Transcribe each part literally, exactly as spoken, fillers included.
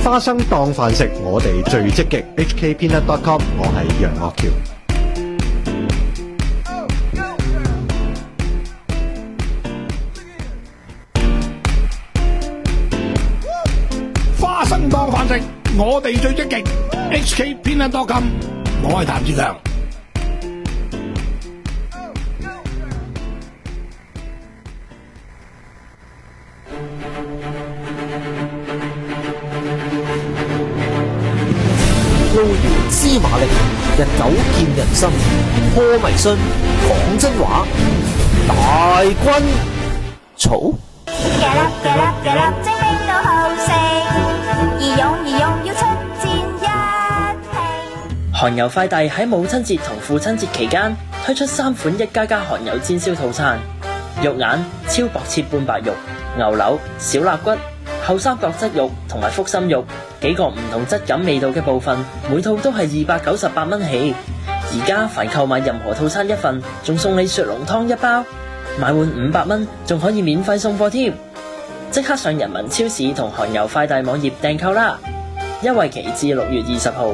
花生當飯食，我哋最積極。H K Peanut dot com， 我係楊岳橋。 花生當飯食，我哋最積極。H K Peanut dot com， 我係譚志強。 路遙知馬力，日久見人心。破迷信，講真話，大軍草。 嘅粒嘅粒嘅粒，精靈都好勝，義勇義勇要出戰一拼。 韓油快遞喺母親節同父親節期間推出三款一加加韓油煎燒套餐，肉眼超薄切半白肉、牛柳、小肋骨、後三角質肉同埋腹心肉，幾個唔同質感味道嘅部分，每套都係二百九十八蚊起。而家凡購買任何套餐一份，仲送你雪濃湯一包，買滿五百蚊仲可以免費送貨添。即刻上人民超市同韓油快遞網頁訂購啦！優惠期至六月二十號。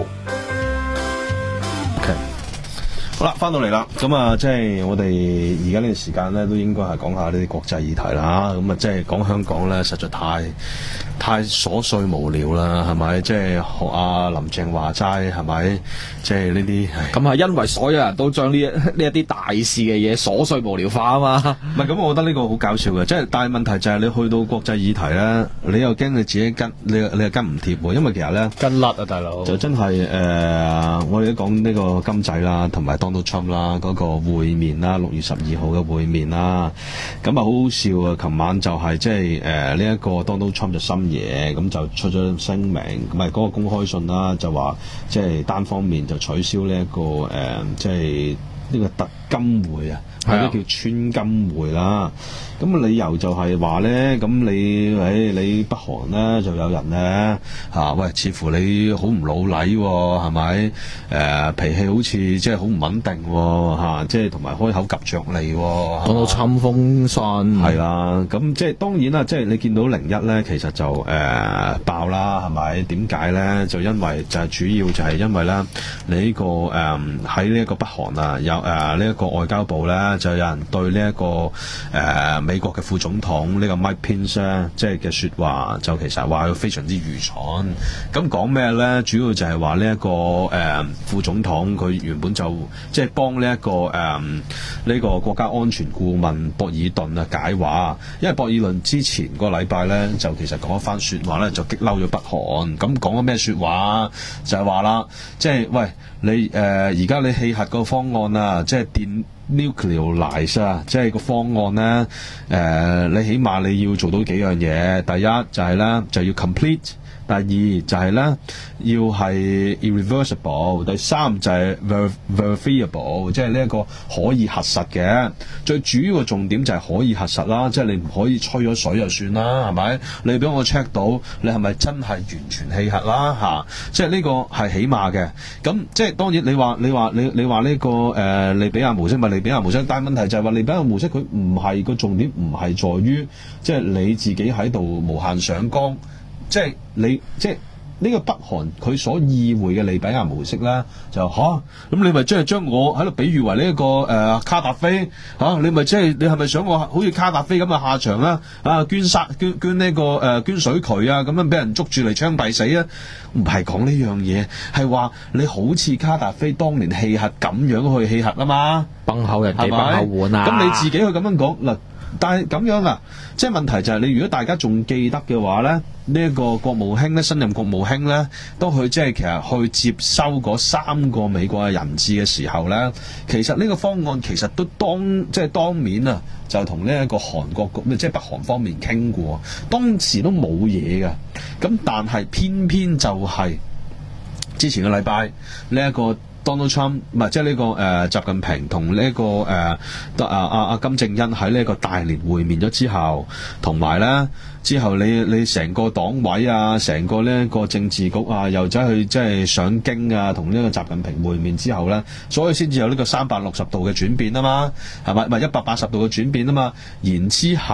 Okay. 好啦，翻到嚟啦，咁啊，即係我哋而家呢個時間咧，都應該係講下呢啲國際議題啦。咁啊，即係講香港咧，實在太太瑣碎無聊啦，係咪？即係學阿林鄭話齋，係咪？即係呢啲咁係因為所有人都將呢一呢一啲大事嘅嘢瑣碎無聊化啊嘛。 唔係咁，我覺得呢個好搞笑嘅，即係但係問題就係你去到國際議題咧，你又驚你自己跟你你又跟唔貼喎，因為其實咧跟甩啊，大佬就真係誒、呃，我哋都講呢個金仔啦，同埋 Donald Trump 啦，嗰、那個會面啦，六月十二號嘅會面啦，咁啊好好笑啊！琴晚就係即係誒呢一個 Donald Trump 就深夜咁就出咗聲明，唔係嗰個公開信啦，就話即係單方面就取消呢、這、一個誒即係呢個特金會啊，或者叫川金會啦。咁理由就係話咧，咁你誒你北韓咧就有人咧嚇、啊，喂，似乎你好唔老禮喎、哦，係咪？誒、呃、脾氣好似即係好唔穩定喎、哦啊、即係同埋開口及着脷喎， 講到侵風信係啦。咁即係當然啦，即係你見到零一咧，其實就誒、呃、爆啦，係咪？點解咧？就因為就係主要就係因為咧，你呢、這個誒喺呢一個北韓啊，有誒呢一個外交部咧，就有人對呢、這、一個誒。呃美國嘅副總統呢個 Mike Pence 咧，即係嘅説話就其實話佢非常之愚蠢。咁講咩咧？主要就係話呢一個誒、呃、副總統佢原本就即係幫呢、這、一個誒呢、呃這個國家安全顧問博爾頓啊解話，因為博爾頓之前個禮拜咧就其實講一番説話咧就激嬲咗北韓。咁講咗咩説話？就係話啦，即係喂你誒而家你棄核個方案啊，即係電。Nuclearize 啊，即係個方案咧，誒、呃，你起碼你要做到幾樣嘢。第一就係咧就要 complete，第二就係咧要係 irreversible， 第三就係 ver verifiable， 即係呢一個可以核實嘅。最主要嘅重點就係可以核實啦，即係你唔可以吹咗水就算啦，係咪？你俾我 check 到你係咪真係完全棄核啦？嚇、啊，即係呢個係起碼嘅。咁即係當然你話你話你你話呢、這個誒、呃、利比亞模式咪利比亞模式，但係問題就係話利比亞模式佢唔係個重點，唔係在於即係你自己喺度無限上綱。即係你，即係呢個北韓佢所意會嘅利比亞模式咧，就嚇咁、啊、你咪即係將我喺度比喻為呢、這、一個誒、呃、卡達菲嚇、啊，你咪即係你係咪想我好似卡達菲咁嘅下場啦？啊，捐殺捐捐呢、這個誒、呃、捐水渠啊，咁樣俾人捉住嚟槍斃死啊？唔係講呢樣嘢，係話你好似卡達菲當年棄核咁樣去棄核啊嘛， 崩口人哋崩口碗啊！ 咁你自己去咁樣講嗱。但係咁樣啊，即係問題就係你如果大家仲記得嘅話咧，呢、這、一個國務卿咧，新任國務卿咧，當佢即係其實去接收嗰三個美國嘅人質嘅時候咧，其實呢個方案其實都當即係當面啊，就同呢一個韓國即係北韓方面傾過，當時都冇嘢嘅。咁但係偏偏就係之前個禮拜呢一個。Donald Trump 唔係即係呢個誒、呃、習近平同呢一個誒啊啊啊金正恩喺呢一個大連會面咗之後，同埋咧之後你你成個黨委啊，成個呢一個政治局啊，又走去即係上京啊，同呢個習近平會面之後咧，所以先至有呢個三百六十度嘅轉變啊嘛，係咪？唔係一百八十度嘅轉變啊嘛，然之後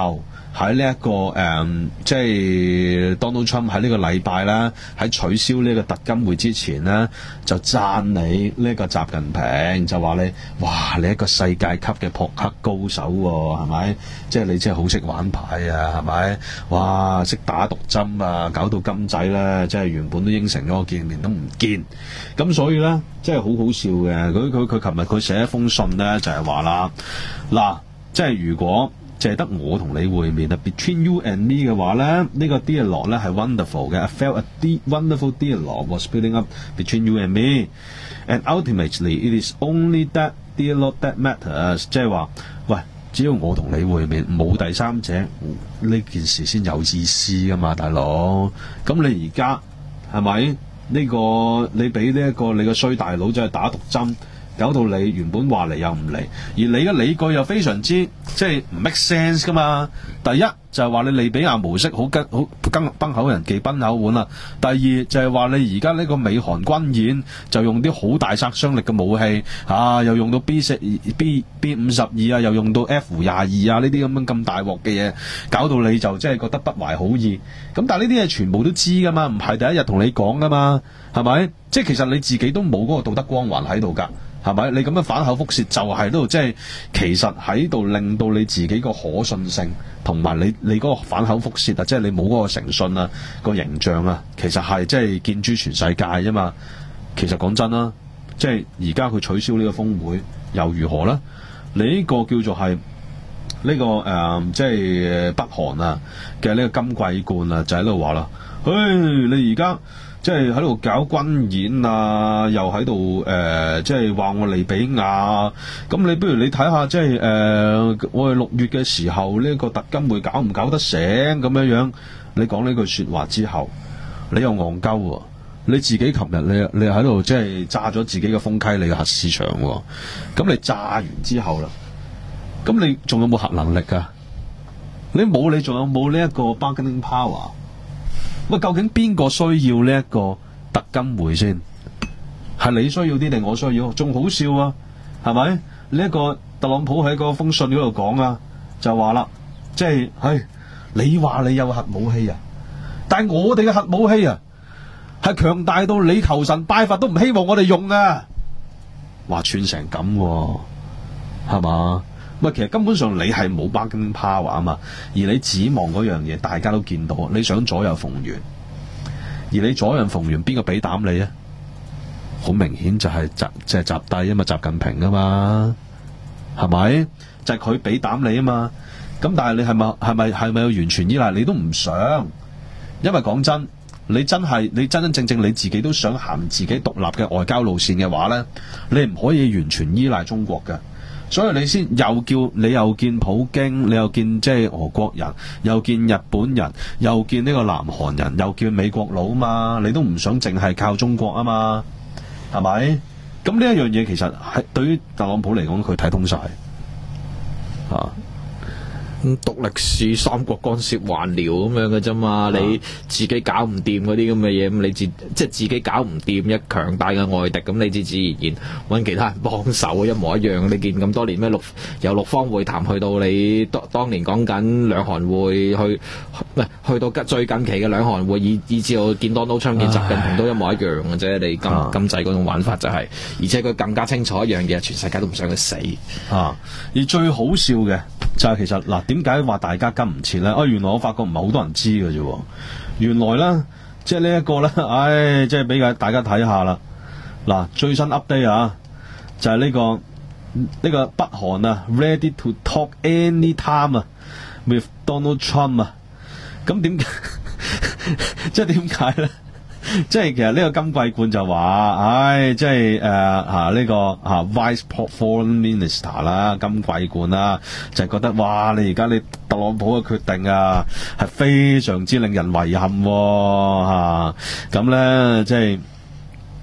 喺呢一個誒、嗯，即係 Donald Trump 喺呢個禮拜啦，喺取消呢個特金會之前呢，就讚你呢個習近平，就話你哇，你一個世界級嘅撲克高手喎、啊，係咪？即係你真係好識玩牌啊，係咪？哇，識打毒針啊，搞到金仔咧，即係原本都應承咗我見面都唔見，咁所以咧，即係好好笑嘅。佢佢佢琴日佢寫一封信咧，就係話啦，嗱，即係如果淨係得我同你會面啊 ，between you and me 嘅話咧，呢、這個 dialogue 咧係 wonderful 嘅 ，I felt a deep, wonderful dialogue was building up between you and me，and ultimately it is only that dialogue that matters， 即係話，喂，只要我同你會面，冇第三者，呢件事先有意思噶嘛，大佬。咁你而家係咪呢個你俾呢一個你個衰大佬就係打毒針？搞到你原本話嚟又唔嚟，而你嘅理據又非常之即係唔 make sense 噶嘛。第一就係話你利比亞模式好跟好跟崩口人忌崩口碗啦。第二就係話你而家呢個美韓軍演就用啲好大殺傷力嘅武器啊，又用到 B 四 B B 五十二啊，又用到 F 廿二啊，呢啲咁樣咁大鑊嘅嘢，搞到你就即係覺得不懷好意。咁但係呢啲嘢全部都知噶嘛，唔係第一日同你講噶嘛，係咪？即係其實你自己都冇嗰個道德光環喺度㗎。係咪？你咁樣反口覆舌就係度，即係其實喺度令到你自己個可信性同埋你你嗰個反口覆舌啊，即係你冇嗰個誠信啊，個形象啊，其實係即係見諸全世界啫嘛。其實講真啦，即係而家佢取消呢個峰會又如何咧？你呢個叫做係呢、呢個誒、呃，即係北韓啊嘅呢個金桂冠啊，就喺度話啦，嘿，你而家。即係喺度搞軍演啊，又喺度誒，即係話我利比亞。咁你不如你睇下，即係誒、呃，我哋六月嘅時候呢、呢個特金會搞唔搞得成咁樣樣？你講呢句説話之後，你又戇鳩喎！你自己琴日你你喺度即係炸咗自己嘅豐溪里嘅核市場喎。咁你炸完之後啦，咁你仲有冇核能力㗎？你冇，你仲有冇呢一個 bargaining power？喂，究竟邊個需要呢一個特金會先？係你需要啲定我需要？仲好笑啊，係咪？呢、這、一個特朗普喺嗰封信嗰度講啊，就話啦，即係，唉，你話你有核武器啊，但係我哋嘅核武器啊，係強大到你求神拜佛都唔希望我哋用啊！話串成咁、啊，係嘛？喂，其實根本上你係冇 bargaining power 啊嘛，而你指望嗰樣嘢，大家都見到，你想左右逢源，而你左右逢源，邊個俾膽你啊？好明顯就係習即係習帝啊嘛，習近平啊嘛，係咪？就係佢俾膽你啊嘛。咁但係你係咪係咪係咪有完全依賴？你都唔想，因為講真，你真係你真真正正你自己都想行自己獨立嘅外交路線嘅話咧，你唔可以完全依賴中國嘅。所以你先又叫你又見普京，你又見即係俄國人，又見日本人，又見呢個南韓人，又見美國佬嘛，你都唔想淨係靠中國啊嘛，係咪？咁呢一樣嘢其實係對於特朗普嚟講，佢睇通晒啊。 咁讀歷史三國干涉還遼咁樣嘅啫嘛，你自己搞唔掂嗰啲咁嘅嘢，咁你自即係自己搞唔掂一強大嘅外敵，咁你自自然然揾其他人幫手，一模一樣。你見咁多年咩六由六方會談去到你當當年講緊兩韓會去，唔係去到最近期嘅兩韓會，以以至到見 Donald Trump 見習近平都一模一樣嘅啫。你金金仔嗰種玩法就係、是，而且佢更加清楚一樣嘢，全世界都唔想佢死啊！而最好笑嘅就係其實嗱。點解話大家跟唔切咧？啊，原來我發覺唔係好多人知嘅啫。原來咧，即係呢一個咧，唉，即係俾大家睇下啦。嗱，最新 update 啊，就係呢個呢個北韓啊 ，ready to talk anytime 啊 ，with Donald Trump 啊。咁點即係點解咧？即係其實呢個金桂冠就話，唉，即係誒嚇呢個嚇、啊、Vice Foreign Minister 啦，金桂冠啦，就係、是、覺得哇，你而家你特朗普嘅決定啊，係非常之令人遺憾喎、啊、咁咧即係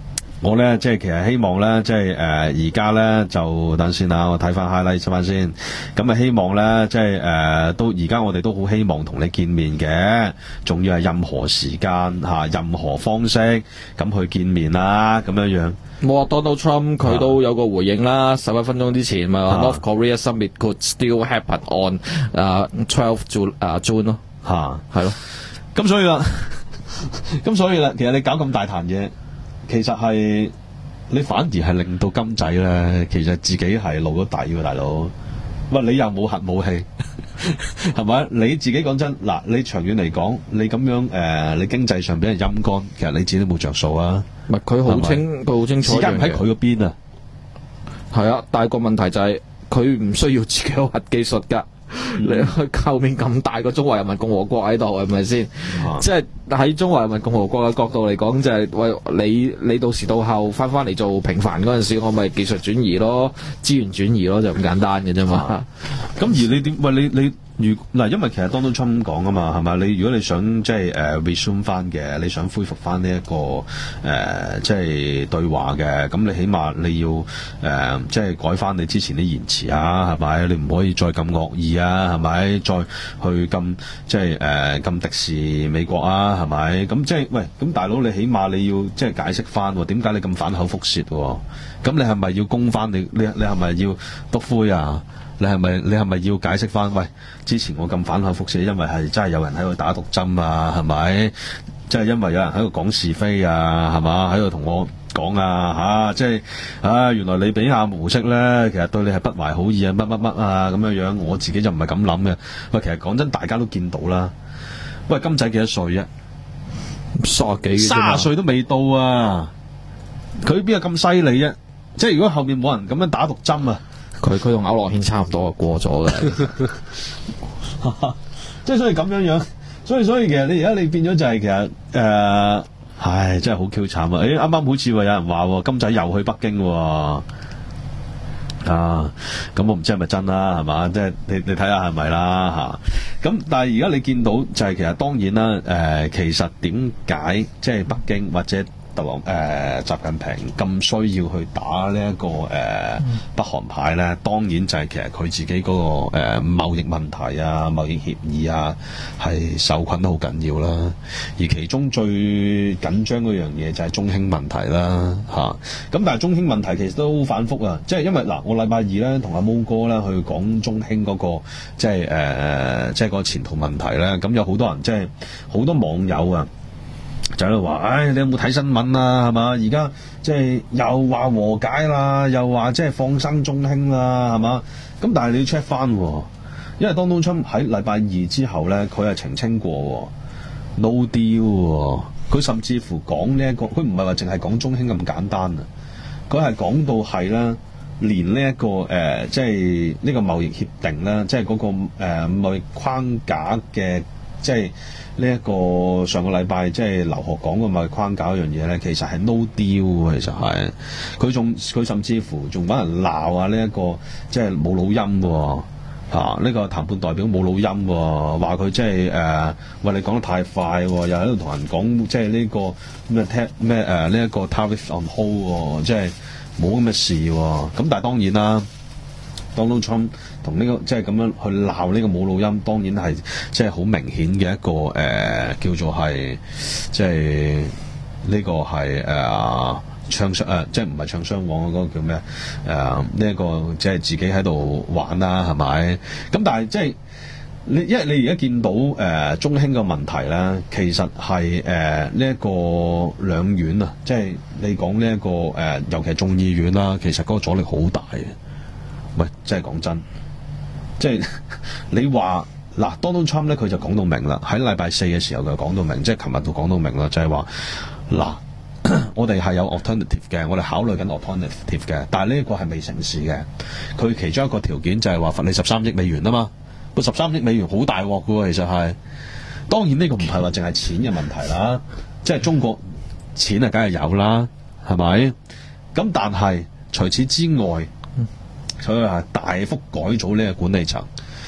我咧即係其實希望咧，即係誒而家咧就等先啦，我睇翻 highlight 翻先。咁啊希望咧，即係誒、呃、都而家我哋都好希望同你見面嘅，仲要係任何時間嚇、啊、任何方式咁去見面啦，咁樣樣。 冇啊 Donald Trump 佢都有個回應啦，十一分鐘之前咪話、 啊 North Korea Summit could still happen on 誒 twelve June 誒 June 咯嚇， 係咯。 咁所以啦，咁所以啦，其實你搞咁大壇嘢，其實係你反而係令到金仔咧，其實自己係露咗底喎，大佬。喂，你又冇核武器，係咪？你自己講真，嗱，你長遠嚟講，你咁樣誒、呃，你經濟上俾人陰乾，其實你自己都冇着數啊。 唔係佢好清，佢好清楚。 時間唔喺佢嗰邊啊。 係啊，但係個問題就係佢唔需要自己有核技術㗎。你去後面咁大個中華人民共和國喺度，係咪先？ 啊、 即係喺中華人民共和國嘅角度嚟講，就係、是、喂你你到時到後翻翻嚟做平凡嗰陣時，我咪技術轉移咯，資源轉移咯，就咁簡單嘅啫嘛。 咁、啊、而你點？喂，你你如嗱，因為其實 Donald Trump 講啊嘛，係嘛？你如果你想即係誒 resume 翻嘅，你想恢復翻呢一個誒、呃、即係對話嘅，咁你起碼你要誒、呃、即係改翻你之前啲言辭啊，係咪？你唔可以再咁惡意啊，係咪？再去咁即係誒咁敵視美國啊，係咪？咁即係喂，咁大佬你起碼你要即係解釋翻喎，點解你咁反口覆舌喎？咁你係咪要攻翻你？你你係咪要篤灰啊？你係咪你係咪要解釋翻？喂，之前我咁反口覆舌，因為係真係有人喺度打毒針啊，係咪？即係因為有人喺度講是非啊，係嘛？喺度同我講啊，嚇、啊！即係啊，原來你比亞模式咧，其實對你係不懷好意啊，乜乜乜啊咁樣樣。我自己就唔係咁諗嘅。喂，其實講真，大家都見到啦。喂，金仔幾多歲啊？ 卅幾， 卅歲都未到啊！佢邊有咁犀利啫？即係如果後面冇人咁樣打毒針啊！ 佢佢同區諾軒差唔多啊，過咗嘅。 即係所以咁樣樣，所以所以其實你而家你變咗就係其實誒、呃，唉，真係好 Q 慘啊！誒，啱啱好似話有人話金仔又去北京喎，啊，咁我唔知係咪真啦，係嘛？即係你你睇下係咪啦嚇？咁但係而家你見到就係其實當然啦，誒、呃，其實點解即係北京或者特朗誒、呃、習近平咁需要去打呢、這、一個誒、呃嗯、北韓牌咧？當然就係其實佢自己嗰、那個誒、呃、貿易問題啊、貿易協議啊係受困得好緊要啦。而其中最緊張嗰樣嘢就係中興問題啦，嚇、啊。咁但係中興問題其實都好反覆啊，即係因為嗱，我禮拜二咧同阿毛哥咧去講中興嗰、那個即係誒、呃、即係個前途問題咧，咁有好多人即係好多網友啊。就喺度話，唉，你有冇睇新聞啊？係嘛？而家即係又話和解啦，又話即係放生中興啦，係嘛？咁但係你要 check 翻，因為 Donald Trump 喺禮拜二之後咧，佢係澄清過 no deal，佢甚至乎講呢一個，佢唔係話淨係講中興咁簡單啊，佢係講到係啦，連呢、這、一個誒、呃，即係呢個貿易協定啦，即係嗰、那個誒貿、呃、易框架嘅，即係。呢一個上個禮拜即係劉鶴講嘅貿易框架一樣嘢咧，其實係 no deal，其實係佢仲佢甚至乎仲揾人鬧啊！呢、這、一個即係冇老音喎，嚇、啊、呢、這個談判代表冇老音喎，話佢即係誒喂你講得太快喎，又喺度同人講即係呢、這個咩聽咩誒呢一個 tariff on hold 喎，即係冇咁嘅事喎。咁但係當然啦。Donald Trump 同呢、這個即係咁樣去鬧呢個冇老音，當然係即係好明顯嘅一個誒、呃、叫做係即係呢個係誒唱雙誒，即係唔係唱雙簧嗰個叫咩誒呢一個即係自己喺度玩啦，係咪？咁但係即係你因為你而家見到誒、呃、中興嘅問題咧，其實係誒呢一個兩院啊，即係你講呢一個誒、呃，尤其係眾議院啦，其實嗰個阻力好大嘅。喂，真係講真，即係你話嗱，Donald Trump 咧佢就講到明啦，喺禮拜四嘅時候佢講到明，即係琴日都講到明啦，就係話嗱，我哋係有 alternative 嘅，我哋考慮緊 alternative 嘅，但係呢一個係未成事嘅。佢其中一個條件就係話罰你十三億美元啊嘛，個十三億美元好大鑊嘅喎，其實係。當然呢個唔係話淨係錢嘅問題啦，即係中國錢啊，梗係有啦，係咪？咁但係除此之外，佢係大幅改組呢個管理層，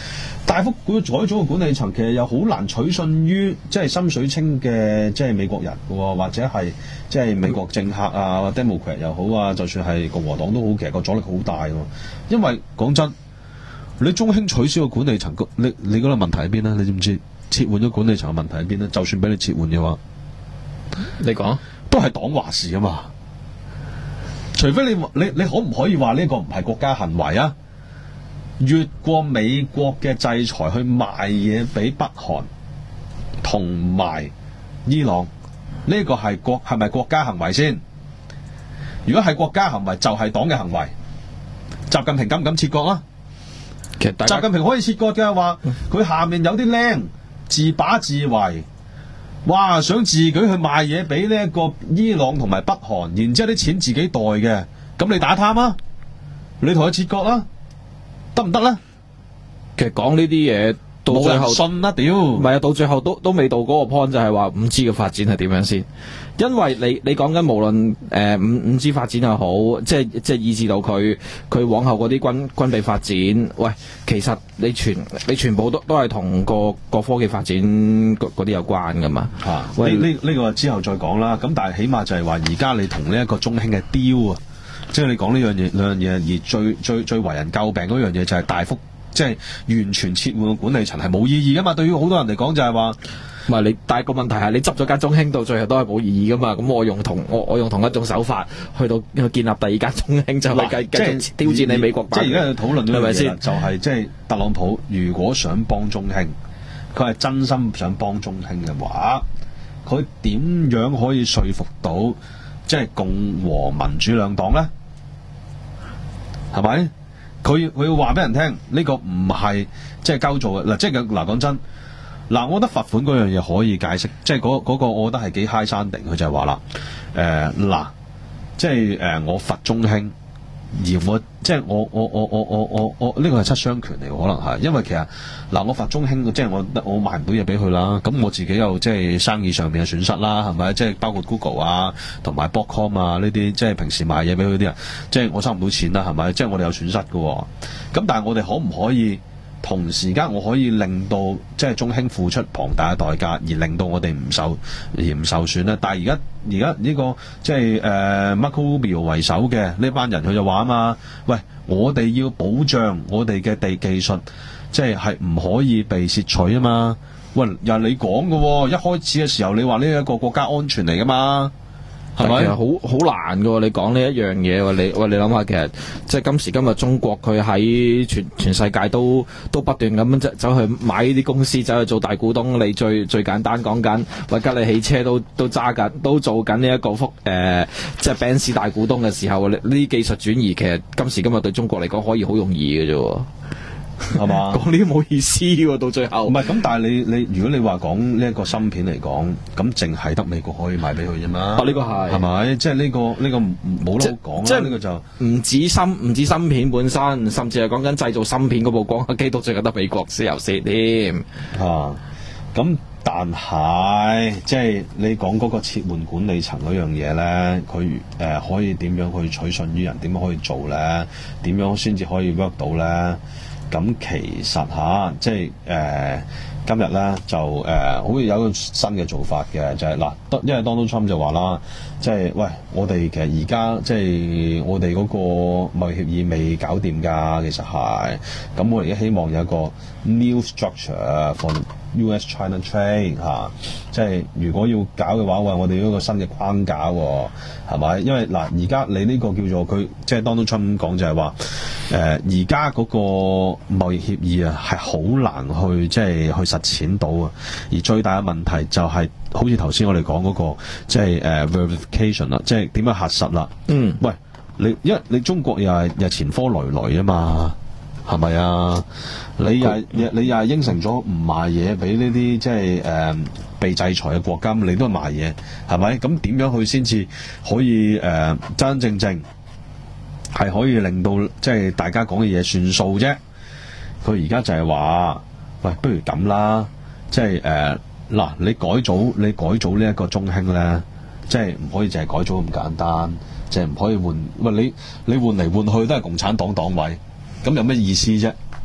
大幅改組嘅管理層其實又好難取信於即係心水清嘅即係美國人嘅喎，或者係即係美國政客啊、Democrat 又好啊，就算係共和黨都好，其實個阻力好大喎。因為講真，你中興取消個管理層，你你嗰個問題喺邊咧？你知唔知撤換咗管理層嘅問題喺邊咧？就算俾你撤換嘅話， 你講都係黨話事啊嘛。除非你你你可唔可以話呢個唔係國家行為啊？越過美國嘅制裁去賣嘢俾北韓同埋伊朗，呢、這個係國係咪國家行為先？如果係國家行為，就係、是、黨嘅行為。習近平敢唔敢切割啊？ 其實大家習近平可以切割嘅話，佢下面有啲僆自把自為，哇！想自己去賣嘢俾呢一個伊朗同埋北韓，然之後啲錢自己袋嘅，咁你打貪啊？你同佢切割啦，得唔得咧？ 其實講呢啲嘢到冇人最後信啦，屌！ 唔係啊，到最後都都未到嗰個 point，就係話五 G 嘅發展係點樣先？因為你你講緊無論誒五五 G 發展又好，即係即係以至到佢佢往後嗰啲軍軍備發展，喂，其實你全你全部都都係同個個科技發展嗰嗰啲有關噶嘛？ 嚇、啊！呢喂呢呢個之後再講啦。咁但係起碼就係話，而家你同呢一個中興嘅 deal 啊，即係你講呢樣嘢兩樣嘢，而最最最為人詬病嗰樣嘢就係大幅即係完全撤換個管理層係冇意義噶嘛。對於好多人嚟講就係話。 唔係你，但係個問題係你執咗間中興到最後都係冇意義噶嘛？咁我用同我我用同一種手法去到去建立第二間中興，就係繼繼續挑戰你美國版。 即係而家去討論呢樣嘢係咪先啦，就係即係特朗普如果想幫中興，佢係真心想幫中興嘅話，佢點樣可以說服到即係共和民主兩黨咧？係咪？佢佢要話俾人聽，呢個唔係即係鳩做嘅嗱，即係嗱講真。嗱，我覺得罰款嗰樣嘢可以解釋，即係嗰嗰個，我覺得係幾 high standing。佢就係話啦，誒、呃、嗱，即係誒、呃、我罰中興，而我即係我我我我我我我呢個係七傷拳嚟，可能係，因為其實嗱我罰中興，即係我我賣唔到嘢俾佢啦，咁我自己又即係生意上面嘅損失啦，係咪？即係包括 Google 啊，同埋 Broadcom 啊呢啲，即係平時賣嘢俾佢啲人，即係我收唔到錢啦，係咪？即係我哋有損失嘅、哦，咁但係我哋可唔可以？同時間我可以令到即係中興付出龐大嘅代價，而令到我哋唔受而唔受損咧。但係而家而家呢個即係誒、呃、Marco Rubio 為首嘅呢班人，佢就話啊嘛，喂，我哋要保障我哋嘅地技術，即係係唔可以被竊取啊嘛。喂，又係你講嘅喎，一開始嘅時候你話呢一個國家安全嚟噶嘛？係咪？ 其實好好難㗎喎，你講呢一樣嘢喎，你喂你諗下，其實即係今時今日中國佢喺全全世界都都不斷咁樣走走去買呢啲公司，走去做大股東。你最最簡單講緊，喂吉利汽車都都揸緊，都做緊呢一個福誒，即係 Benz 大股東嘅時候，呢啲技術轉移其實今時今日對中國嚟講可以好容易嘅啫喎。 係嘛？ 講呢啲冇意思喎，到最後。 唔係咁，但係你你如果你話講呢一個芯片嚟講，咁淨係得美國可以賣俾佢啫嘛。 哦，呢個係係咪？即係呢個呢個冇得好講啦。呢個就唔止芯唔止芯片本身，甚至係講緊製造芯片嗰部光刻機都淨係得美國先有先添。 啊，咁但係即係你講嗰個撤換管理層嗰樣嘢咧，佢誒、呃、可以點樣去取信於人？點樣可以做咧？點樣先至可以 work 到咧？咁其實吓，即係誒、呃、今日咧就誒、呃，好似有一個新嘅做法嘅，就係、是、嗱，因為 Donald Trump 就話啦，即係喂，我哋其實而家即係我哋嗰個貿易協議未搞掂㗎，其實係，咁我哋而家希望有一個 new structure for U S China trade 嚇、啊，即係如果要搞嘅話，喂，我哋要一個新嘅框架喎、哦，係咪？因為嗱，而家你呢個叫做佢，即係 Donald Trump 講就係話，誒而家嗰個貿易協議啊，係好難去即係去實踐到啊。而最大嘅問題就係、是，好似頭先我哋講嗰個，即係誒、uh, verification 啦，即係點樣核實啦。嗯，喂，你因為你中國又係又前科累累啊嘛。係咪啊？你又你又係應承咗唔賣嘢俾呢啲即係誒、呃、被制裁嘅國家，你都係賣嘢，係咪？咁點樣去先至可以誒、呃、真真正正係可以令到即係大家講嘅嘢算數啫？佢而家就係話，喂，不如咁啦，即係誒嗱，你改組你改組呢一個中興咧，即係唔可以淨係改組咁簡單，即係唔可以換喂你你換嚟換去都係共產黨黨委。咁有咩意思啫？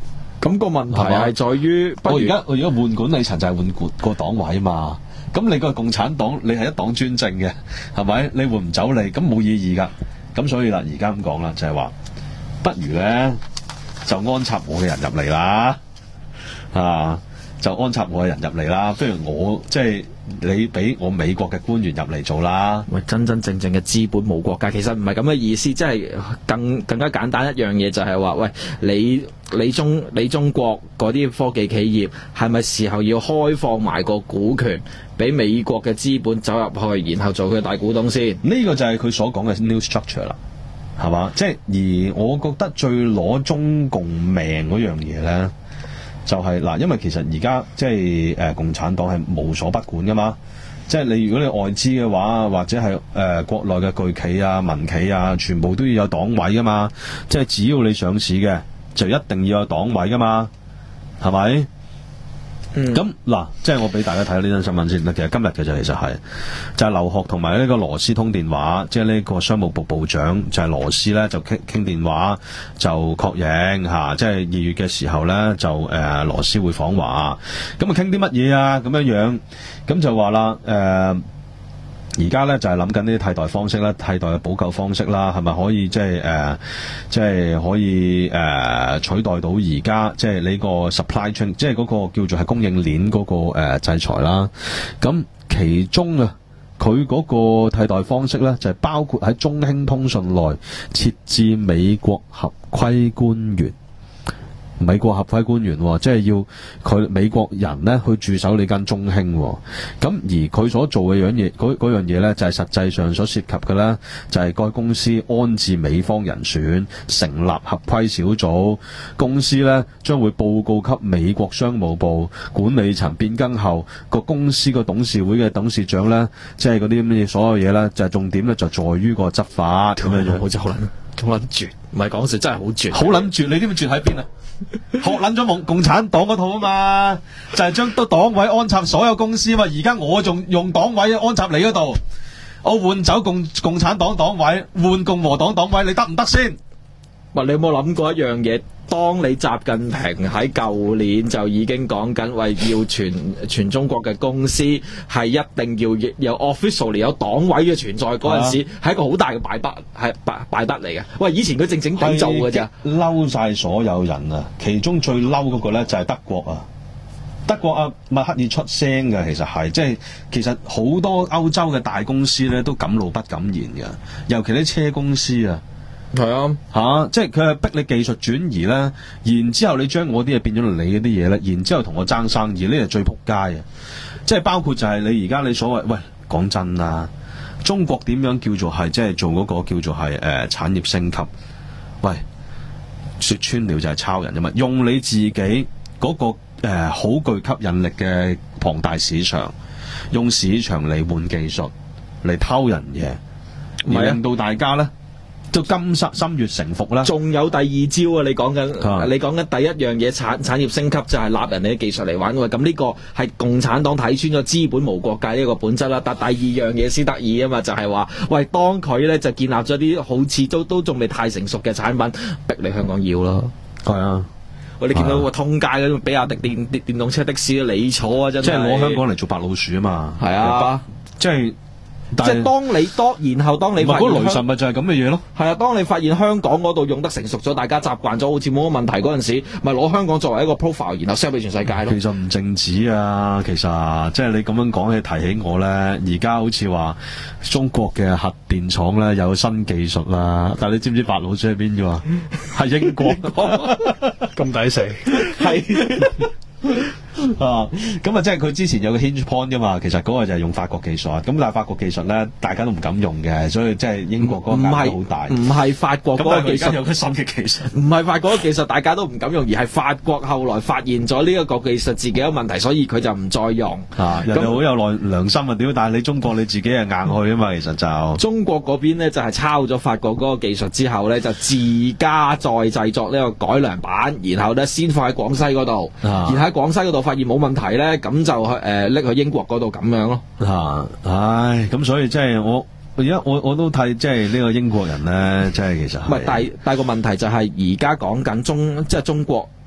咁個問題係嘛係在於，不如我而家我而家換管理層就係換管個黨委嘛。咁你個共產黨你係一黨專政嘅，係咪？你換唔走你，咁冇意義㗎。咁所以啦，而家咁講啦，就係話，不如咧就安插我嘅人入嚟啦，啊，就安插我嘅人入嚟啦。不如我即係你俾我美國嘅官員入嚟做啦。 喂，真真正正嘅資本無國界，其實唔係咁嘅意思，即係更更加簡單一樣嘢就係話，喂，你你中你中國嗰啲科技企業係咪時候要開放埋個股權俾美國嘅資本走入去，然後做佢嘅大股東先？ 呢個就係佢所講嘅 new structure 啦，係嘛？即係而我覺得最攞中共命嗰樣嘢咧，就係、是、嗱，因為其實而家即係誒、呃、共產黨係無所不管噶嘛。即係你如果你外資嘅話，或者係誒、呃、國內嘅巨企啊、民企啊，全部都要有黨委噶嘛。即係只要你上市嘅，就一定要有黨委噶嘛，係咪？咁嗱、嗯，即係我俾大家睇呢張新聞先。其實今日嘅就其實係就係、是、劉鶴同埋呢個羅斯通電話，即係呢個商務部部長就係、是、羅斯咧就傾傾電話就確認嚇、啊，即係二月嘅時候咧就誒、呃、羅斯會訪華，咁啊傾啲乜嘢啊咁樣樣，咁就話啦誒。而家咧就係諗緊呢啲替代方式啦，替代嘅補救方式啦，係咪可以即係誒，即係可以誒、呃、取代到而家即係呢個 supply chain，即係嗰個叫做係供應鏈嗰、那個、呃、制裁啦。咁其中啊，佢嗰個替代方式咧就係、是、包括喺中興通訊內設置美國合規官員。美國合規官員、哦，即係要佢美國人咧去駐守你間中興、哦，咁而佢所做嘅樣嘢，嗰嗰樣嘢咧就係、是、實際上所涉及嘅咧，就係、是、該公司安置美方人選，成立合規小組，公司咧將會報告給美國商務部管理層變更後，個公司個董事會嘅董事長咧，即係嗰啲咁嘅所有嘢咧，就係、是、重點咧就在於個執法咁樣樣， 好似好撚好撚絕，唔係講笑，真係好絕， 好撚絕，你知唔知絕喺邊啊？學捻咗共共產黨嗰套啊嘛，就係將都黨委安插所有公司啊嘛。而家我仲用黨委安插你嗰度，我換走共共產黨黨委，換共和黨黨委，你得唔得先？ 喂，你有冇諗過一樣嘢？當你習近平喺舊年就已經講緊，喂，要全全中國嘅公司係一定要有 officially 有黨委嘅存在嗰陣時，係、啊、一個好大嘅敗筆，係敗敗筆嚟嘅。喂，以前佢靜靜地做嘅啫， 嬲晒所有人啊！其中最嬲嗰個咧就係德國啊，德國啊，默克爾出聲嘅，其實係即係其實好多歐洲嘅大公司咧都敢怒不敢言嘅，尤其啲車公司啊。 係啊， 吓、啊，即係佢係逼你技術轉移咧，然之後你將我啲嘢變咗你嗰啲嘢咧，然之後同我爭生意，呢係最撲街啊！即係包括就係你而家你所謂，喂，講真啊，中國點樣叫做係即係做嗰個叫做係誒、呃、產業升級？喂，說穿了就係抄人啫嘛，用你自己嗰、那個誒好、呃、具吸引力嘅龐大市場，用市場嚟換技術嚟偷人嘢，而令到大家咧。就甘心心悅誠服啦。 仲有第二招啊！你講緊， 啊、 你講緊第一樣嘢產產業升級就係立人哋嘅技術嚟玩喎。咁呢個係共產黨睇穿咗資本無國界呢個本質啦。但第二樣嘢先得意啊嘛，就係、是、話，喂，當佢咧就建立咗啲好似都都仲未太成熟嘅產品，逼你香港要咯。係啊，喂，你見到個通街嗰種比亞迪電電電動車的士，你坐啊真係。 即係攞香港嚟做白老鼠啊嘛。係啊， 即係。 即係當你當，然後當你發現， 嗰雷神咪就係咁嘅嘢咯。 係啊，當你發現香港嗰度用得成熟咗，大家習慣咗，好似冇乜問題嗰陣時，咪攞香港作為一個 profile，然後 sell 俾全世界咯。 其實唔淨止啊，其實即係你咁樣講起提起我咧，而家好似話中國嘅核電廠咧有新技術啦，但係你知唔知白老鼠喺邊嘅？係英國，咁抵死，係。啊，咁啊，即係佢之前有個 hinge point 噶嘛，其實嗰個就係用法國技術，咁但係法國技術咧，大家都唔敢用嘅，所以即係英國嗰個壓力好大。唔係法國嗰個技術，有個新嘅技術， 唔係法國嗰個技術，大家都唔敢用，而係法國後來發現咗呢一個技術自己有問題，所以佢就唔再用。啊， 人哋好有耐良心啊，屌！但係你中國你自己係硬去啊嘛，其實就中國嗰邊咧就係抄咗法國嗰個技術之後咧，就自家再製作呢個改良版，然後咧先放喺廣西嗰度， 啊、 然後喺廣西嗰度發現冇問題咧，咁就去誒拎、呃、去英國嗰度咁樣咯。 啊，唉，咁所以即係我而家我我都睇即係呢個英國人咧，即係其實唔係， 但係但係個問題就係而家講緊中即係中國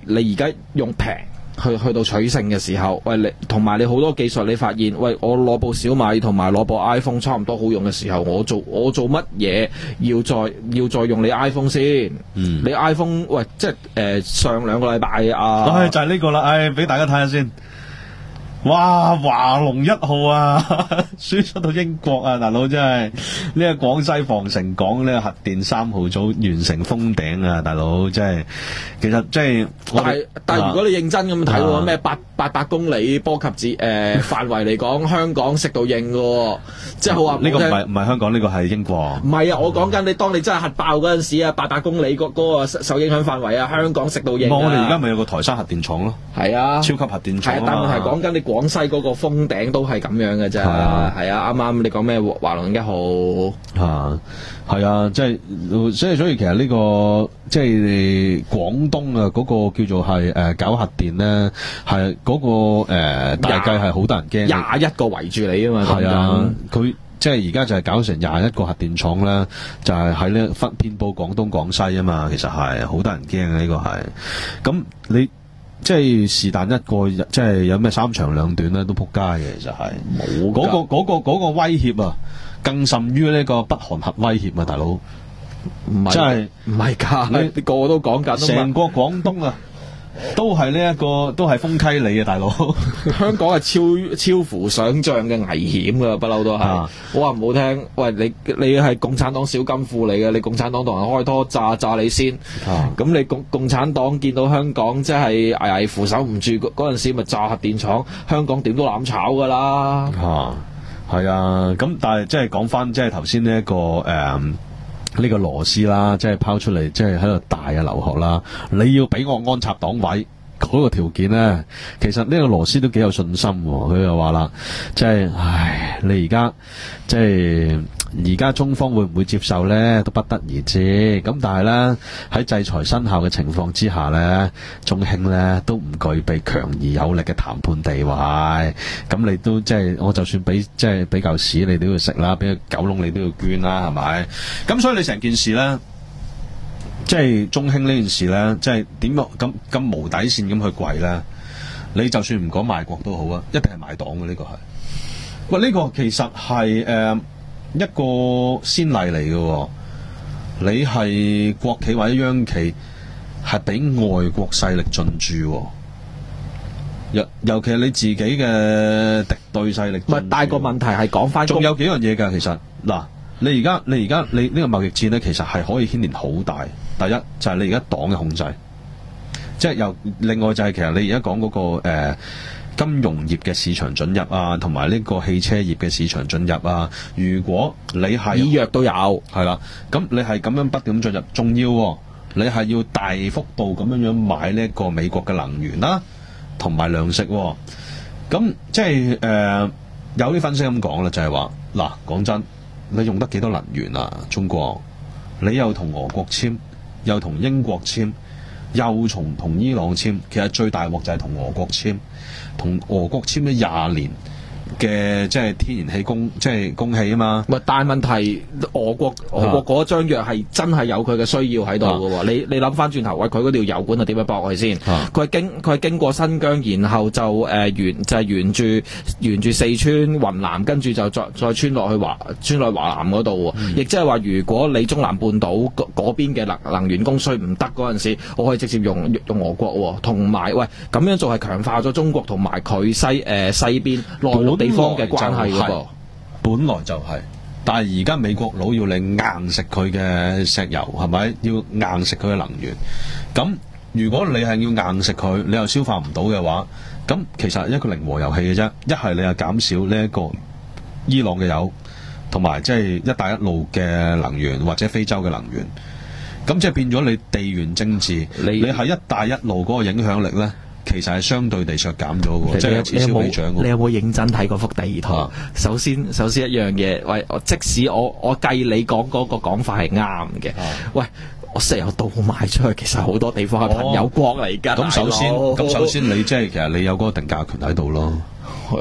你而家用平。去去到取勝嘅時候，喂你同埋你好多技術，你發現喂我攞部小米同埋攞部 iPhone 差唔多好用嘅時候，我做我做乜嘢要再要再用你 iPhone 先？嗯，你 iPhone 喂即係誒、呃、上兩個禮拜啊， 唉、哎、就係、是、呢個啦，唉、哎、俾大家睇下先。哇！華龍一號啊，輸出到英國啊，大佬真係呢個廣西防城港呢個核電三號組完成封頂啊，大佬真係其實即係但係但係如果你認真咁睇喎，咩八八百公里波及至誒範圍嚟講，香港食到應嘅喎，即係好話呢個唔係唔係香港，呢、這個係英國。唔係啊，我講緊你當你真係核爆嗰陣時啊，八百公里嗰嗰個受影響範圍啊，香港食到應、啊。 我哋而家咪有個台山核電廠咯，係啊，超級核電廠啊。 但係講緊你廣西嗰個封頂都係咁樣嘅啫，係啊，係啊，啱啱你講咩華龍一號啊，係啊，即係所以所以其實呢、這個即係廣東啊嗰個叫做係誒、呃、搞核電咧，係嗰、那個誒、呃、大計係好多人驚， 廿一個圍住你啊嘛， 係啊，佢即係而家就係搞成廿一個核電廠咧，就係喺呢分遍佈廣東廣西啊嘛，其實係好多人驚啊，呢個係咁你。即係是但一個，即係有咩三長兩短咧，都撲街嘅。其實係冇嗰個嗰、嗰個嗰、嗰個威脅啊，更甚於呢個北韓核威脅啊，大佬唔係，真係唔係㗎，你個個都講緊， 成個廣東啊，都係呢一個都係風溪里啊，大佬。 香港係超超乎想像嘅危險㗎，不嬲都係。啊、我話唔好聽，喂你你係共產黨小金庫嚟嘅，你共產黨同人開拖炸炸你先。咁、啊、你共共產黨見到香港即係危危扶手唔住嗰陣時，咪炸核電廠，香港點都攬炒㗎啦。 嚇係啊，咁、啊、但係即係講翻即係頭先呢一個誒。嗯呢個羅斯啦，即係拋出嚟，即係喺度大嘅留學啦。你要俾我安插黨委嗰個條件咧，其實呢個羅斯都幾有信心喎。佢又話啦，即係唉，你而家即係而家中方會唔會接受咧，都不得而知。咁但係咧喺制裁生效嘅情況之下咧，中興咧都唔具備強而有力嘅談判地位。咁你都即係我就算俾即係俾嚿屎你都要食啦，俾個狗窿你都要捐啦，係咪？咁所以你成件事咧，即係中興呢件事咧，即係點樣咁咁無底線咁去跪咧？你就算唔講賣國都好啊，一定係賣黨嘅呢個係。喂，呢個其實係誒。呃一個先例嚟嘅，你係國企或者央企，係俾外國勢力進駐，尤尤其係你自己嘅敵對勢力。 唔係，但係個問題係講翻， 仲有幾樣嘢㗎。其實嗱，你而家你而家你呢個貿易戰咧，其實係可以牽連好大。第一就係、是、你而家黨嘅控制，即係又另外就係其實你而家講嗰個誒。呃金融業嘅市場准入啊，同埋呢個汽車業嘅市場准入啊。如果你係醫藥都有， 係啦，咁你係咁樣不斷咁進入，仲要、哦、你係要大幅度咁樣樣買呢一個美國嘅能源啦、啊，同埋糧食、哦。咁即係誒、呃、有啲分析咁講啦，就係話嗱，講真，你用得幾多能源啊？中國，你又同俄國簽，又同英國簽，又從同伊朗簽，其實最大鑊就係同俄國簽。同俄國簽咗廿年嘅即係天然氣供即係供氣啊嘛， 唔係，但係問題俄國俄國嗰張藥係真係有佢嘅需要喺度嘅喎。 啊、 你你諗翻轉頭，喂，佢嗰條油管係點樣駁佢先？佢係、啊、經佢係經過新疆，然後就誒、呃、沿就係、是、沿住沿住四川雲南，跟住就再再穿落去華穿落去華南嗰度喎。亦即係話，如果你中南半島嗰邊嘅能能源供需唔得嗰陣時，我可以直接用用俄國喎。同埋喂，咁樣做係強化咗中國同埋佢西誒、呃、西邊內陸地方嘅關係嗰個。 本來就係、是，但係而家美國佬要你硬食佢嘅石油，係咪？要硬食佢嘅能源。咁如果你係要硬食佢，你又消化唔到嘅話，咁其實係一個零和遊戲嘅啫。一係你又減少呢一個伊朗嘅油，同埋即係一帶一路嘅能源或者非洲嘅能源。咁即係變咗你地緣政治，你你喺一帶一路嗰個影響力咧，其實係相對地削減咗嘅，即係此消彼長。 你有冇認真睇嗰幅地圖？啊、首先，首先一樣嘢，喂，即使我我計你講嗰個講法係啱嘅，啊、喂，我石油倒賣出去，其實好多地方係朋友國嚟㗎。咁、 哦、首先，咁、哦、首先你即係其實你有嗰個定價權喺度咯。 係啊，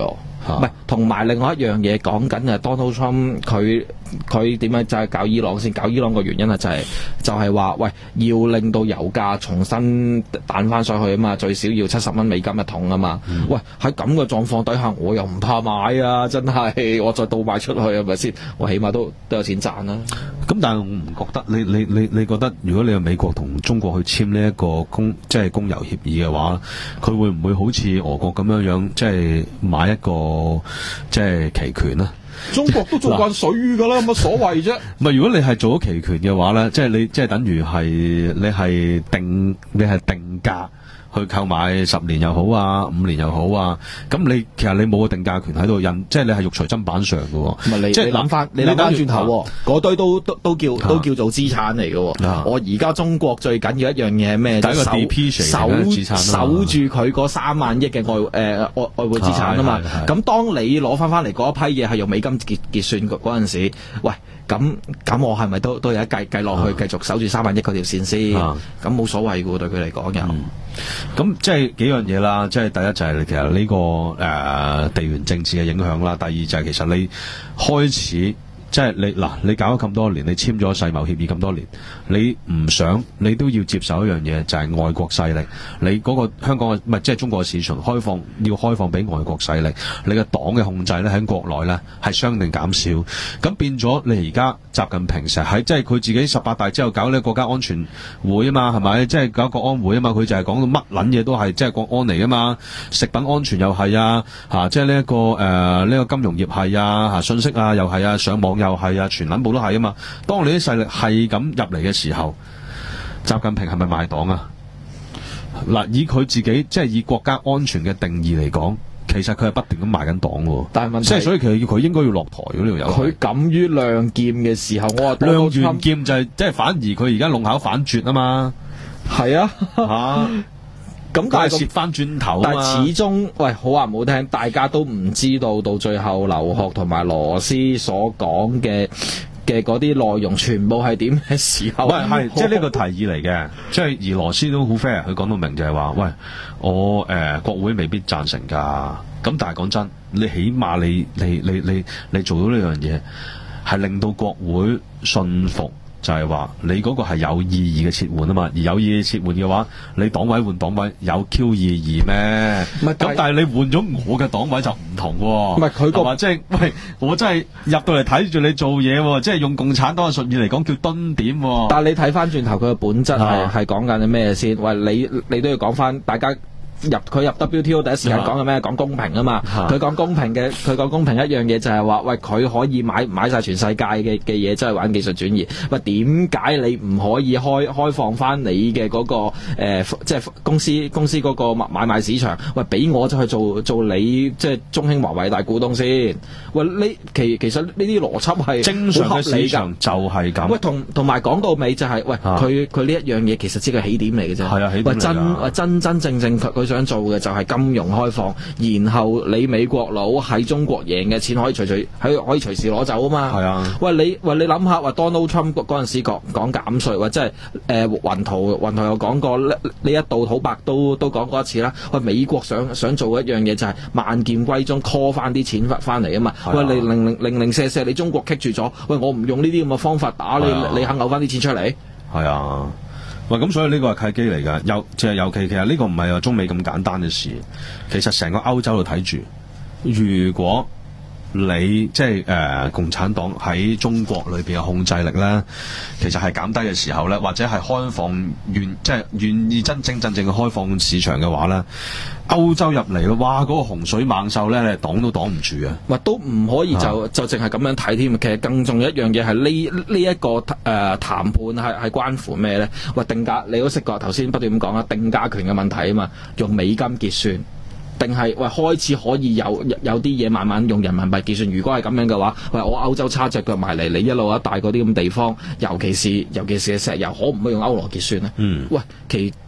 唔係，同埋另外一樣嘢講緊啊 ，Donald Trump 佢佢點樣就係搞伊朗先？搞伊朗個原因啊，就係就係話，喂，要令到油價重新彈翻上去啊嘛，最少要七十蚊美金一桶啊嘛。嗯、喂，喺咁嘅狀況底下，我又唔怕買啊，真係，我再倒賣出去係咪先？我起碼都都有錢賺啦。 咁但係我唔覺得，你你你你覺得，如果你係美國同中國去簽呢一個供即係供油協議嘅話，佢會唔會好似俄國咁樣樣，即係買一個即係期權咧？ 中國都做慣水㗎啦，有乜所謂啫？ 唔係，如果你係做咗期權嘅話咧，即係你即係等於係你係定你係定價去購買十年又好啊，五年又好啊，咁你其實你冇個定價權喺度印，即係你係肉隨砧板上嘅喎。 唔係你即係你諗翻，你諗翻轉頭，嗰堆都都都叫都叫做資產嚟嘅喎。 啊我而家中國最緊要一樣嘢係咩？ 第一個守 depreciate 守嘅資產啊嘛守住佢嗰三萬億嘅外誒、呃、外外匯資產啊嘛。 係係係咁當你攞翻翻嚟嗰一批嘢係用美金結結算嗰嗰陣時，喂。咁咁我係咪都都有一計計落去，繼續守住三萬億嗰條線先？咁冇所謂嘅喎，對佢嚟講又。 咁即係幾樣嘢啦，即係第一就係其實呢、這個誒、呃、地緣政治嘅影響啦，第二就係其實你開始。即係你嗱，你搞咗咁多年，你簽咗世貿協議咁多年，你唔想，你都要接受一樣嘢，就係、是、外國勢力。你嗰個香港嘅唔係即係中國嘅市場開放，要開放俾外國勢力。你嘅黨嘅控制咧喺國內咧係相定減少。咁變咗你而家習近平成日喺即係佢自己十八大之後搞呢個國家安全會啊嘛，係咪？即係搞國安會啊嘛，佢就係講到乜撚嘢都係即係國安嚟啊嘛，食品安全又係啊，嚇即係呢一個誒呢、呃、個金融業係啊，嚇信息啊又係啊，上網又係啊，全撚部都係啊嘛。當你啲勢力係咁入嚟嘅時候，習近平係咪賣黨啊？嗱，以佢自己即係以國家安全嘅定義嚟講，其實佢係不斷咁賣緊黨喎。但係問題即係所以其實佢應該要落台嗰條友。 佢敢於亮劍嘅時候，我話亮完劍就係、是、即係反而佢而家弄巧反拙啊嘛。 係啊， 嚇。咁但係蝕翻轉頭， 但係始終喂好話唔好聽，大家都唔知道到最後劉鶴同埋羅斯所講嘅嘅嗰啲內容全部係點嘅時候。 喂，係即係呢個提議嚟嘅，即係而羅斯都好 fair，佢講到明就係話，喂，我誒、呃、國會未必贊成㗎。咁但係講真，你起碼你你你你你做到呢樣嘢，係令到國會信服。就係話你嗰個係有意義嘅撤換啊嘛，而有意義撤換嘅話，你黨委換黨委有 Q 意義咩？唔係咁，但係你換咗我嘅黨委就唔同喎。唔係佢個話即係，喂，我真係入到嚟睇住你做嘢喎，即係用共產黨嘅術語嚟講叫蹲點喎。但係你睇翻轉頭，佢嘅本質係係講緊咩先？喂，你你都要講翻大家。入佢入 W T O 第一時間講嘅咩？講公平啊嘛！佢講公平嘅，佢講公平一樣嘢就係話，喂，佢可以買買曬全世界嘅嘅嘢，即係玩技術轉移。喂，點解你唔可以開開放翻你嘅嗰、嗰個、呃、即係公司公司嗰個買賣市場？喂，俾我就去做做你即係中興華為大股東先。喂，呢其其實呢啲邏輯係正常嘅市場就係咁。喂， 同同埋講到尾就係、是，喂，佢佢呢一樣嘢其實只係起點嚟嘅啫。係啊，起點嚟㗎。喂，真喂真真正正佢想做嘅就係金融開放，然後你美國佬喺中國贏嘅錢可以隨隨喺可以隨時攞走啊嘛。係啊，喂你喂你諗下，話 Donald Trump 嗰陣時講講減稅，或者係誒雲圖雲圖又講過呢呢一度土白都都講過一次啦。喂，美國想想做一樣嘢就係萬劍歸宗 call 翻啲錢翻翻嚟啊嘛。喂，你零零零零舍舍你中國棘住咗，喂我唔用呢啲咁嘅方法打你，你肯嘔翻啲錢出嚟？係啊。 喂，咁所以呢個係契機嚟㗎，尤即係尤其其實呢個唔係話中美咁簡單嘅事，其實成個歐洲度睇住，如果你即係誒、呃、共產黨喺中國裏邊嘅控制力咧，其實係減低嘅時候咧，或者係開放願即係願意真正真正嘅開放市場嘅話咧，歐洲入嚟咯，哇！嗰、那個洪水猛獸咧，你擋都擋唔住啊！ 喂，都唔可以就、啊、就淨係咁樣睇添。其實更重要一樣嘢係呢呢一個誒、呃、談判係係關乎咩咧？喂，定價你都識過頭先不斷咁講啦，定價權嘅問題啊嘛，用美金結算。定係喂開始可以有有啲嘢慢慢用人民幣結算。如果係咁樣嘅話，喂我歐洲叉隻腳埋嚟，你一路一帶嗰啲咁地方，尤其是尤其是石油，可唔可以用歐羅結算咧？嗯，喂其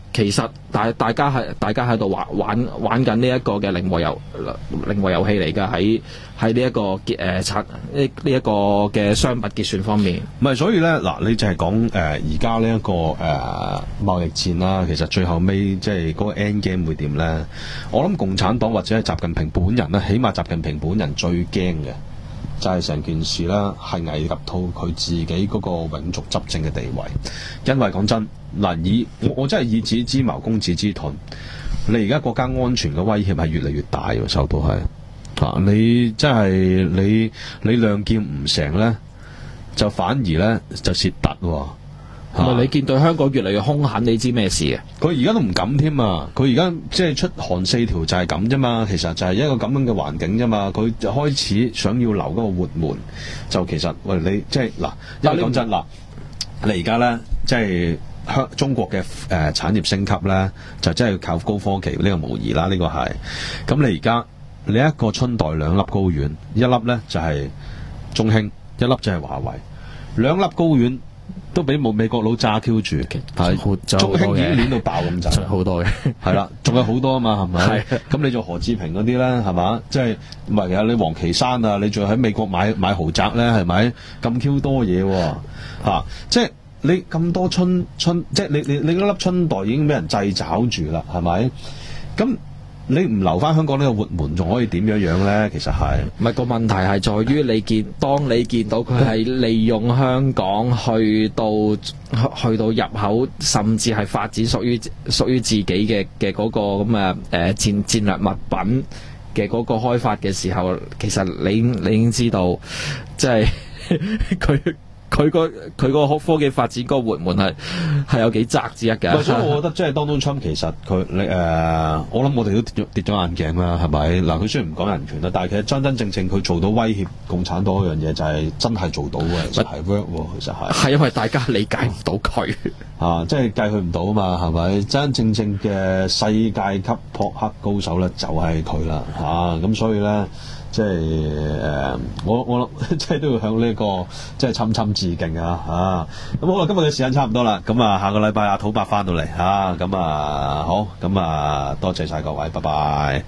其實大大家係大家喺度玩玩玩緊呢一個嘅零和遊零和遊戲嚟㗎，喺喺呢一個結誒拆呢呢一個嘅商品結算方面。 唔係，所以咧嗱，你就係講誒而家呢一個誒、呃、貿易戰啦，其實最後尾即係嗰個 end game 會點咧？我諗共產黨或者係習近平本人咧，起碼習近平本人最驚嘅就係成件事啦，係危及到佢自己嗰個永續執政嘅地位。因為講真嗱，以我我真係以子之矛攻子之盾，你而家國家安全嘅威脅係越嚟越大喎，受到係。啊！你真係你你亮劍唔成咧，就反而咧就蝕突喎。 唔係你見對香港越嚟越兇狠，你知咩事嘅？ 佢而家都唔敢添啊！佢而家即係出韓四條就係咁啫嘛，其實就係一個咁樣嘅環境啫嘛。佢就開始想要留嗰個活門，就其實喂你即係嗱，因為講真嗱，你而家咧即係香中國嘅誒、呃、產業升級咧，就真係要靠高科技呢、呢個無疑啦，呢、呢個係。咁你而家你一個春代兩粒睾丸，一粒咧就係、是、中興，一粒就係華為，兩粒睾丸都俾冇美國佬揸 Q 住，係中興已經攣到爆咁滯， 仲有好多嘅， 係啦，仲有好多啊嘛，係咪？ 係咁你做何志平嗰啲咧，係嘛？即係唔係啊？你黃岐山啊，你仲喺美國買買豪宅咧，係咪？咁 Q 多嘢喎、啊啊，即係你咁多春春，即係你你你嗰粒春代已經俾人掣肘住啦，係咪？咁你唔留翻香港呢個活門，仲可以點樣樣咧？其實係唔係個問題係在於你見，當你見到佢係利用香港去到去到入口，甚至係發展屬於屬於自己嘅嘅嗰個咁嘅誒戰戰略物品嘅嗰個開發嘅時候，其實你你已經知道，即係佢。佢個佢個科技發展嗰個活門係係有幾窄之一嘅。 所以我覺得即係 Donald Trump 其實佢你誒、呃，我諗我哋都跌咗跌咗眼鏡啦，係咪？嗱，佢雖然唔講人權啦，但係其實真真正正佢做到威脅共產黨嗰樣嘢就係真係做到嘅，其實係 work 喎，其實係。係因為大家理解唔到佢啊，即係計佢唔到啊嘛，係咪？真真正正嘅世界級撲克高手咧，就係佢啦，嚇、啊、咁所以咧。即係誒、呃，我我即係都要向呢、這個即係深深致敬啊！嚇咁好啦，今日嘅時間差唔多啦，咁啊下個禮拜阿土伯翻到嚟嚇，咁啊好，咁啊多謝晒各位，拜拜。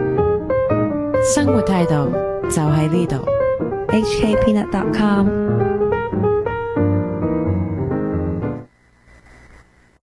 生活態度就喺呢度，H K Peanut dot com。